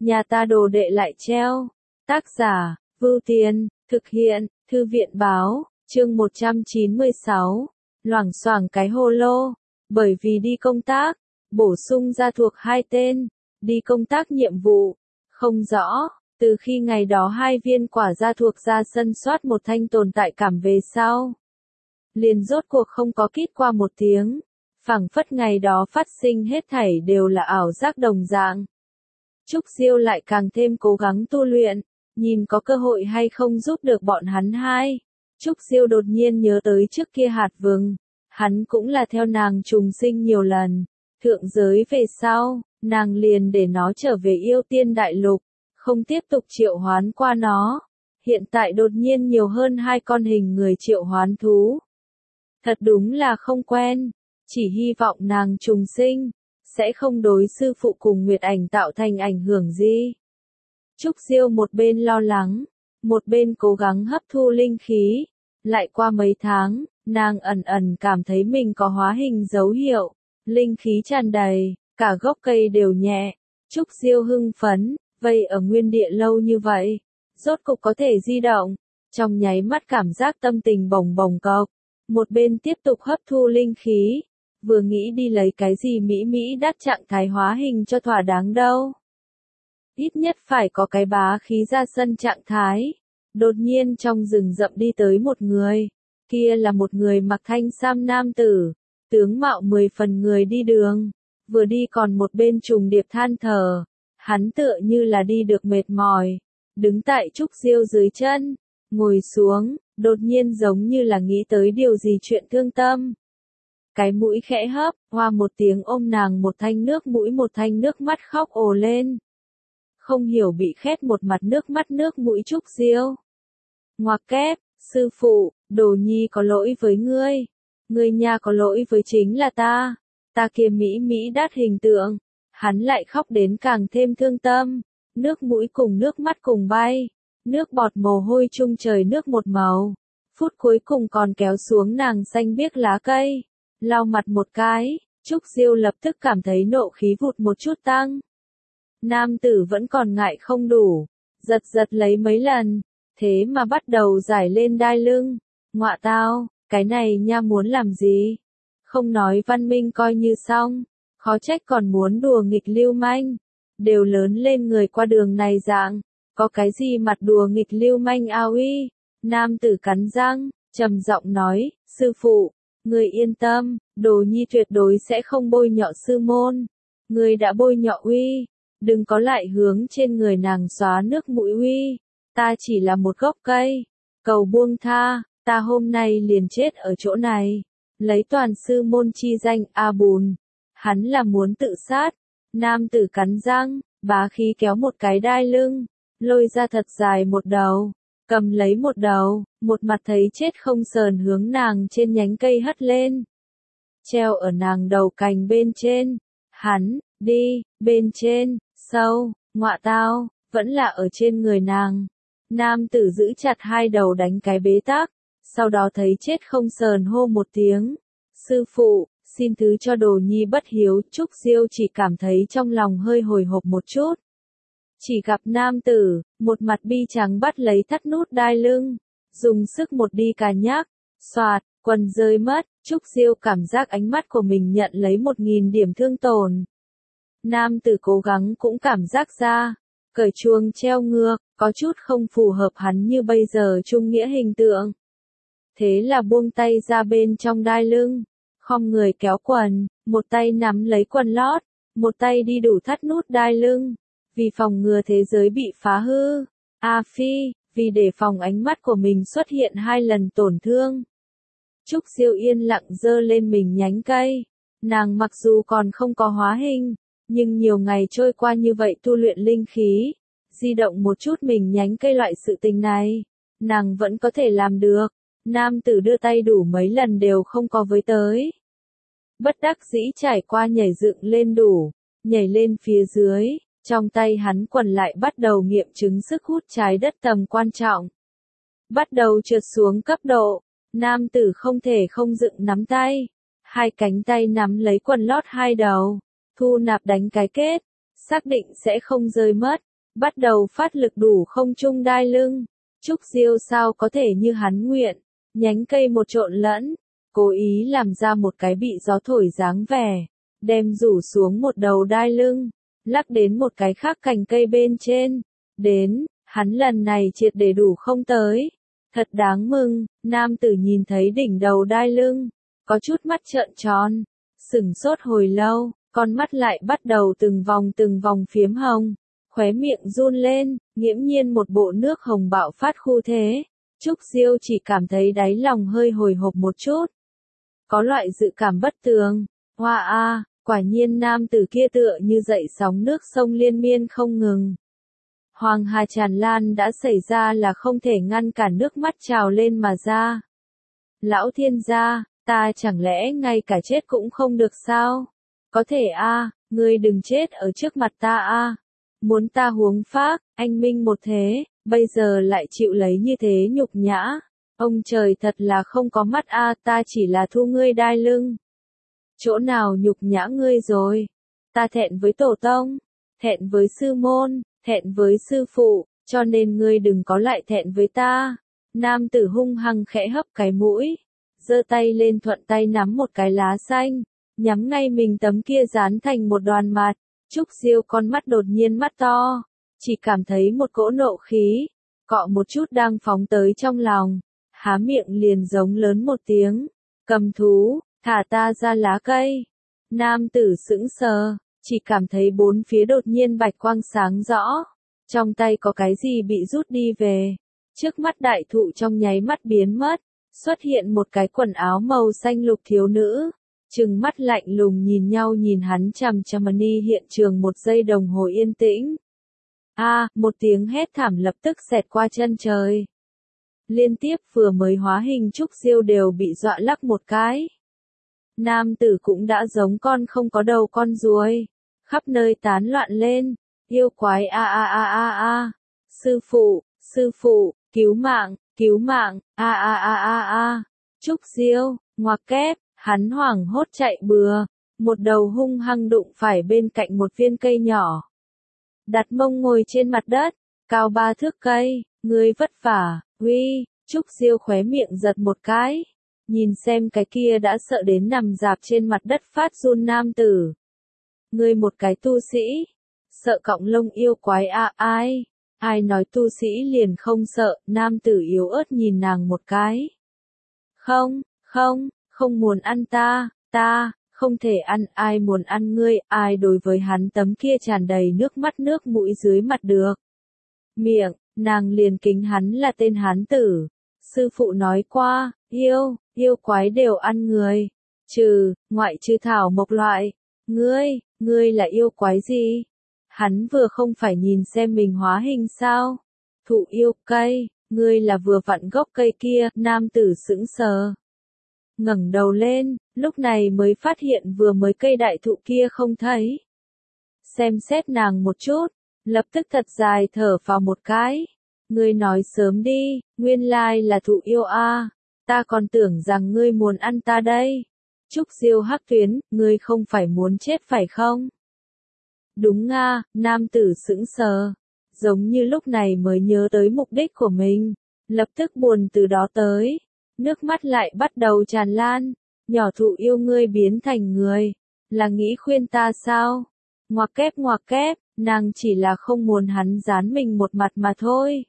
nhà ta đồ đệ lại treo. Tác giả, Vưu Tiên, thực hiện, Thư viện báo, chương 196, loảng xoảng cái hồ lô, bởi vì đi công tác, bổ sung ra thuộc hai tên, đi công tác nhiệm vụ, không rõ, từ khi ngày đó hai viên quả ra thuộc ra sân soát một thanh tồn tại cảm về sau. Liền rốt cuộc không có kít qua một tiếng, phảng phất ngày đó phát sinh hết thảy đều là ảo giác đồng dạng. Trúc Diêu lại càng thêm cố gắng tu luyện, nhìn có cơ hội hay không giúp được bọn hắn hai. Trúc Diêu đột nhiên nhớ tới trước kia hạt vừng, hắn cũng là theo nàng trùng sinh nhiều lần, thượng giới về sau, nàng liền để nó trở về yêu tiên đại lục, không tiếp tục triệu hoán qua nó. Hiện tại đột nhiên nhiều hơn hai con hình người triệu hoán thú. Thật đúng là không quen, chỉ hy vọng nàng trùng sinh, sẽ không đối sư phụ cùng Nguyệt Ảnh tạo thành ảnh hưởng gì. Trúc Diêu một bên lo lắng, một bên cố gắng hấp thu linh khí. Lại qua mấy tháng, nàng ẩn ẩn cảm thấy mình có hóa hình dấu hiệu, linh khí tràn đầy, cả gốc cây đều nhẹ. Trúc Diêu hưng phấn, vây ở nguyên địa lâu như vậy, rốt cục có thể di động, trong nháy mắt cảm giác tâm tình bồng bồng cộc, một bên tiếp tục hấp thu linh khí, vừa nghĩ đi lấy cái gì mỹ đắt trạng thái hóa hình cho thỏa đáng đâu. Ít nhất phải có cái bá khí ra sân trạng thái. Đột nhiên trong rừng rậm đi tới một người, kia là một người mặc thanh sam nam tử, tướng mạo 10 phần người đi đường, vừa đi còn một bên trùng điệp than thở, hắn tựa như là đi được mệt mỏi, đứng tại Trúc Diêu dưới chân, ngồi xuống, đột nhiên giống như là nghĩ tới điều gì chuyện thương tâm. Cái mũi khẽ hấp, hoa một tiếng ôm nàng một thanh nước mũi một thanh nước mắt khóc ồ lên. Không hiểu bị khét một mặt nước mắt nước mũi Trúc Diêu. Ngoặc kép, sư phụ, Đồ Nhi có lỗi với ngươi. Ngươi nha có lỗi với chính là ta. Ta kia mỹ đắt hình tượng. Hắn lại khóc đến càng thêm thương tâm. Nước mũi cùng nước mắt cùng bay. Nước bọt mồ hôi chung trời nước một màu. Phút cuối cùng còn kéo xuống nàng xanh biếc lá cây. Lau mặt một cái, Trúc Diêu lập tức cảm thấy nộ khí vụt một chút tăng. Nam tử vẫn còn ngại không đủ, giật lấy mấy lần, thế mà bắt đầu giải lên đai lưng. Ngọa tao, cái này nha muốn làm gì? Không nói văn minh coi như xong, khó trách còn muốn đùa nghịch lưu manh. Đều lớn lên người qua đường này dạng, có cái gì mặt đùa nghịch lưu manh ao uy? Nam tử cắn răng, trầm giọng nói, sư phụ, người yên tâm, Đồ Nhi tuyệt đối sẽ không bôi nhọ sư môn. Người đã bôi nhọ uy, đừng có lại hướng trên người nàng xóa nước mũi uy. Ta chỉ là một gốc cây, cầu buông tha, ta hôm nay liền chết ở chỗ này. Lấy toàn sư môn chi danh A Bùn. Hắn là muốn tự sát. Nam tử cắn răng, bá khí kéo một cái đai lưng, lôi ra thật dài một đầu, cầm lấy một đầu, một mặt thấy chết không sờn hướng nàng trên nhánh cây hất lên. Treo ở nàng đầu cành bên trên. Hắn, đi, bên trên, sâu, ngọa tao, vẫn là ở trên người nàng. Nam tử giữ chặt hai đầu đánh cái bế tắc, sau đó thấy chết không sờn hô một tiếng. Sư phụ, xin thứ cho Đồ Nhi bất hiếu. Trúc Diêu chỉ cảm thấy trong lòng hơi hồi hộp một chút. Chỉ gặp nam tử, một mặt bi trắng bắt lấy thắt nút đai lưng, dùng sức một đi cà nhắc, xoạt, quần rơi mất. Trúc Diêu cảm giác ánh mắt của mình nhận lấy 1000 điểm thương tổn. Nam tử cố gắng cũng cảm giác ra, cởi chuông treo ngược, có chút không phù hợp hắn như bây giờ trung nghĩa hình tượng. Thế là buông tay ra bên trong đai lưng, khom người kéo quần, một tay nắm lấy quần lót, một tay đi đủ thắt nút đai lưng, vì phòng ngừa thế giới bị phá hư. A phi, vì để phòng ánh mắt của mình xuất hiện 2 lần tổn thương. Trúc Diêu yên lặng giơ lên mình nhánh cây, nàng mặc dù còn không có hóa hình, nhưng nhiều ngày trôi qua như vậy tu luyện linh khí, di động một chút mình nhánh cây loại sự tình này, nàng vẫn có thể làm được. Nam tử đưa tay đủ mấy lần đều không có với tới. Bất đắc dĩ trải qua nhảy dựng lên đủ, nhảy lên phía dưới, trong tay hắn quần lại bắt đầu nghiệm chứng sức hút trái đất tầm quan trọng. Bắt đầu trượt xuống cấp độ, nam tử không thể không dựng nắm tay, hai cánh tay nắm lấy quần lót hai đầu, thu nạp đánh cái kết, xác định sẽ không rơi mất, bắt đầu phát lực đủ không trung đai lưng. Trúc Diêu sao có thể như hắn nguyện, nhánh cây một trộn lẫn, cố ý làm ra một cái bị gió thổi dáng vẻ, đem rủ xuống một đầu đai lưng, lắc đến một cái khác cành cây bên trên. Đến, hắn lần này triệt để đủ không tới. Thật đáng mừng, nam tử nhìn thấy đỉnh đầu đai lưng, có chút mắt trợn tròn, sửng sốt hồi lâu, con mắt lại bắt đầu từng vòng phiếm hồng, khóe miệng run lên, nghiễm nhiên một bộ nước hồng bạo phát khu thế. Trúc Diêu chỉ cảm thấy đáy lòng hơi hồi hộp một chút. Có loại dự cảm bất tường, hoa a, quả nhiên nam tử kia tựa như dậy sóng nước sông liên miên không ngừng. Hoàng hà tràn lan đã xảy ra là không thể ngăn cản nước mắt trào lên mà ra. Lão thiên gia, ta chẳng lẽ ngay cả chết cũng không được sao? Có thể a, ngươi đừng chết ở trước mặt ta a. Muốn ta huống phác, anh minh một thế, bây giờ lại chịu lấy như thế nhục nhã. Ông trời thật là không có mắt a, ta chỉ là thu ngươi đai lưng. Chỗ nào nhục nhã ngươi rồi? Ta thẹn với tổ tông, thẹn với sư môn, thẹn với sư phụ, cho nên ngươi đừng có lại thẹn với ta. Nam tử hung hăng khẽ hấp cái mũi, giơ tay lên thuận tay nắm một cái lá xanh, nhắm ngay mình tấm kia dán thành một đoàn mặt. Trúc Diêu con mắt đột nhiên mắt to, chỉ cảm thấy một cỗ nộ khí, cọ một chút đang phóng tới trong lòng, há miệng liền giống lớn một tiếng, cầm thú, thả ta ra lá cây. Nam tử sững sờ, chỉ cảm thấy bốn phía đột nhiên bạch quang sáng rõ, trong tay có cái gì bị rút đi về, trước mắt đại thụ trong nháy mắt biến mất, xuất hiện một cái quần áo màu xanh lục thiếu nữ. Trừng mắt lạnh lùng nhìn nhau nhìn hắn chằm chằm ni hiện trường một giây đồng hồ yên tĩnh. Một tiếng hét thảm lập tức xẹt qua chân trời. Liên tiếp vừa mới hóa hình Trúc Diêu đều bị dọa lắc một cái. Nam tử cũng đã giống con không có đầu con ruồi, khắp nơi tán loạn lên, yêu quái sư phụ, cứu mạng, Trúc Diêu, ngoặc kép. Hắn hoảng hốt chạy bừa, một đầu hung hăng đụng phải bên cạnh một viên cây nhỏ. Đặt mông ngồi trên mặt đất, cao 3 thước cây, ngươi vất vả, uy, Trúc Diêu khóe miệng giật một cái. Nhìn xem cái kia đã sợ đến nằm dạp trên mặt đất phát run nam tử. Ngươi một cái tu sĩ, sợ cọng lông yêu quái ai nói tu sĩ liền không sợ, nam tử yếu ớt nhìn nàng một cái. Không muốn ăn ta không thể ăn, ai muốn ăn ngươi, ai đối với hắn tấm kia tràn đầy nước mắt nước mũi dưới mặt được. Miệng, nàng liền kính hắn là tên hán tử. Sư phụ nói qua, yêu quái đều ăn người. Ngoại trừ thảo mộc loại. Ngươi là yêu quái gì? Hắn vừa không phải nhìn xem mình hóa hình sao? Thụ yêu cây, ngươi là vừa vặn gốc cây kia, nam tử sững sờ. Ngẩng đầu lên, lúc này mới phát hiện vừa mới cây đại thụ kia không thấy. Xem xét nàng một chút, lập tức thật dài thở vào một cái. Ngươi nói sớm đi, nguyên lai là thụ yêu ta còn tưởng rằng ngươi muốn ăn ta đây. Trúc Diêu hắc tuyến, ngươi không phải muốn chết phải không? Đúng nam tử sững sờ, giống như lúc này mới nhớ tới mục đích của mình, lập tức buồn từ đó tới. Nước mắt lại bắt đầu tràn lan, nhỏ thụ yêu ngươi biến thành người, là nghĩ khuyên ta sao? Ngoặc kép, nàng chỉ là không muốn hắn dán mình một mặt mà thôi.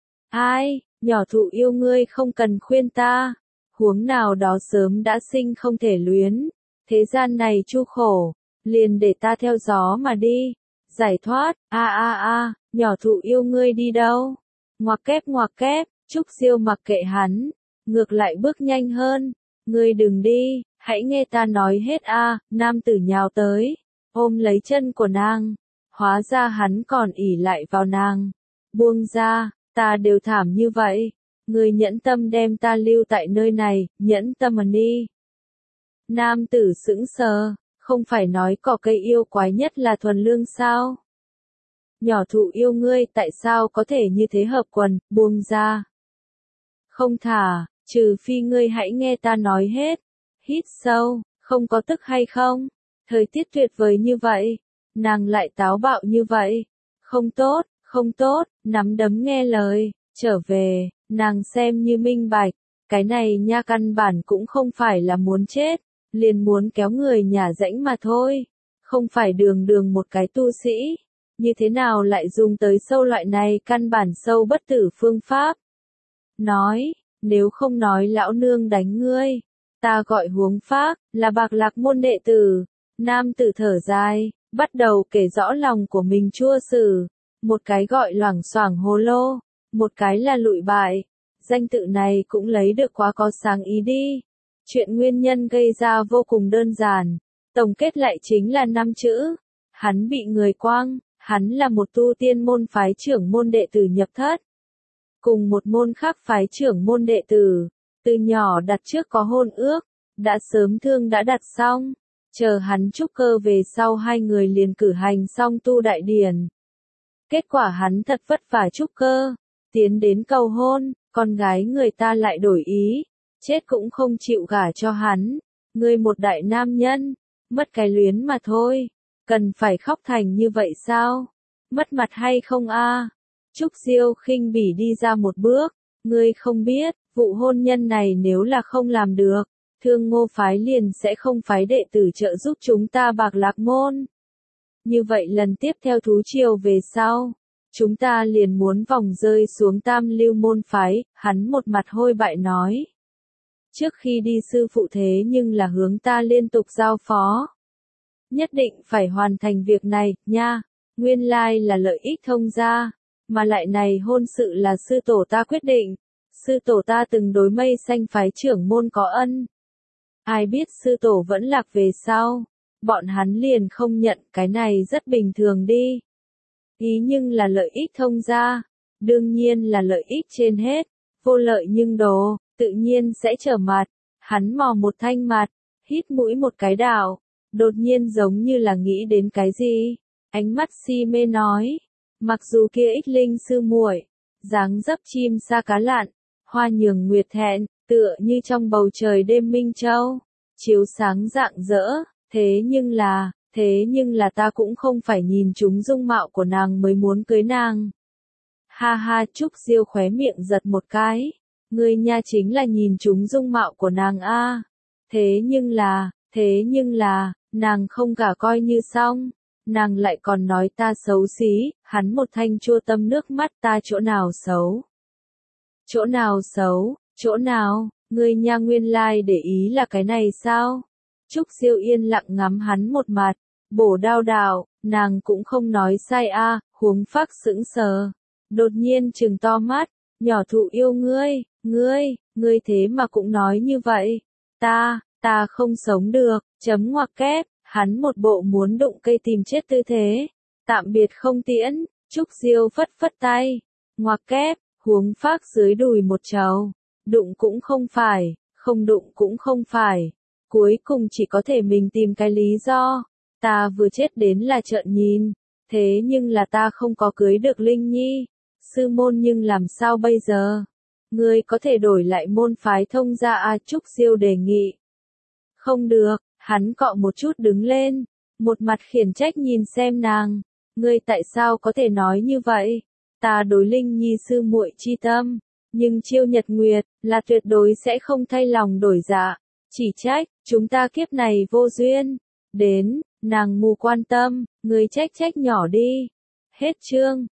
Nhỏ thụ yêu ngươi không cần khuyên ta, huống nào đó sớm đã sinh không thể luyến, thế gian này chu khổ, liền để ta theo gió mà đi, giải thoát, nhỏ thụ yêu ngươi đi đâu? Ngoặc kép, Trúc Diêu mặc kệ hắn. Ngược lại bước nhanh hơn, ngươi đừng đi, hãy nghe ta nói hết nam tử nhào tới, ôm lấy chân của nàng, hóa ra hắn còn ỉ lại vào nàng, buông ra, ta đều thảm như vậy, ngươi nhẫn tâm đem ta lưu tại nơi này, nhẫn tâm mà đi. Nam tử sững sờ, không phải nói cỏ cây yêu quái nhất là thuần lương sao? Nhỏ thụ yêu ngươi tại sao có thể như thế hợp quần, buông ra. Không thả. Trừ phi ngươi hãy nghe ta nói hết. Hít sâu, không có tức hay không? Thời tiết tuyệt vời như vậy, nàng lại táo bạo như vậy. Không tốt, Không tốt, nắm đấm nghe lời, trở về, nàng xem như minh bạch, cái này nha căn bản cũng không phải là muốn chết, liền muốn kéo người nhả rãnh mà thôi, không phải đường đường một cái tu sĩ, như thế nào lại dùng tới sâu loại này căn bản sâu bất tử phương pháp. Nói, nếu không nói lão nương đánh ngươi, ta gọi Huống Phác, là Bạc Lạc môn đệ tử. Nam tử thở dài, bắt đầu kể rõ lòng của mình chua xử, một cái gọi Loảng Xoảng Hồ Lô, một cái là Lụi Bại. Danh tự này cũng lấy được quá có sáng ý đi. Chuyện nguyên nhân gây ra vô cùng đơn giản, tổng kết lại chính là 5 chữ. Hắn bị người quăng, hắn là một tu tiên môn phái trưởng môn đệ tử nhập thất. Cùng một môn khác phái trưởng môn đệ tử, từ nhỏ đặt trước có hôn ước, đã sớm thương đã đặt xong, chờ hắn trúc cơ về sau hai người liền cử hành xong tu đại điển. Kết quả hắn thật vất vả trúc cơ, tiến đến cầu hôn, con gái người ta lại đổi ý, chết cũng không chịu gả cho hắn, ngươi một đại nam nhân, mất cái luyến mà thôi, cần phải khóc thành như vậy sao? Mất mặt hay không a? Trúc Diêu khinh bỉ đi ra một bước, ngươi không biết, vụ hôn nhân này nếu là không làm được, Thương Ngô phái liền sẽ không phái đệ tử trợ giúp chúng ta Bạc Lạc môn. Như vậy lần tiếp theo thú triều về sau, chúng ta liền muốn vòng rơi xuống Tam Lưu môn phái, hắn một mặt hôi bại nói. Trước khi đi sư phụ thế nhưng là hướng ta liên tục giao phó. Nhất định phải hoàn thành việc này, nha, nguyên lai là lợi ích thông gia, mà lại này hôn sự là sư tổ ta quyết định, sư tổ ta từng đối Mây Xanh phái trưởng môn có ân. Ai biết sư tổ vẫn lạc về sau, bọn hắn liền không nhận, cái này rất bình thường đi. Ý nhưng là lợi ích thông gia, đương nhiên là lợi ích trên hết, vô lợi nhưng đồ, tự nhiên sẽ trở mặt. Hắn mò một thanh mặt, hít mũi một cái đảo, đột nhiên giống như là nghĩ đến cái gì, ánh mắt si mê nói, mặc dù kia ích linh sư muội, dáng dấp chim sa cá lặn, hoa nhường nguyệt thẹn, tựa như trong bầu trời đêm minh châu, chiếu sáng rạng rỡ, thế nhưng là ta cũng không phải nhìn chúng dung mạo của nàng mới muốn cưới nàng. Ha ha, Trúc Diêu khóe miệng giật một cái, ngươi nha chính là nhìn chúng dung mạo của nàng a. Thế nhưng là, nàng không gả coi như xong, nàng lại còn nói ta xấu xí, hắn một thanh chua tâm nước mắt, ta chỗ nào xấu? Chỗ nào xấu, chỗ nào, ngươi nha nguyên lai để ý là cái này sao? Trúc Diêu yên lặng ngắm hắn một mặt, bổ đao đạo, nàng cũng không nói sai a. Huống Phác sững sờ, đột nhiên trừng to mắt, nhỏ thụ yêu ngươi thế mà cũng nói như vậy, ta không sống được, chấm ngoặc kép, hắn một bộ muốn đụng cây tìm chết tư thế, tạm biệt không tiễn, Trúc Diêu phất phất tay, ngoặc kép, Huống Phác dưới đùi một trầu, đụng cũng không phải, không đụng cũng không phải, cuối cùng chỉ có thể mình tìm cái lý do, ta vừa chết đến là trợn nhìn, thế nhưng là ta không có cưới được Linh Nhi, sư môn nhưng làm sao bây giờ? Ngươi có thể đổi lại môn phái thông gia a. Trúc Diêu đề nghị. Không được, hắn cọ một chút đứng lên, một mặt khiển trách nhìn xem nàng, ngươi tại sao có thể nói như vậy? Ta đối Linh Nhi sư muội chi tâm, nhưng Chiêu Nhật Nguyệt là tuyệt đối sẽ không thay lòng đổi dạ, chỉ trách chúng ta kiếp này vô duyên. Đến, nàng mù quan tâm, ngươi trách nhỏ đi. Hết chương.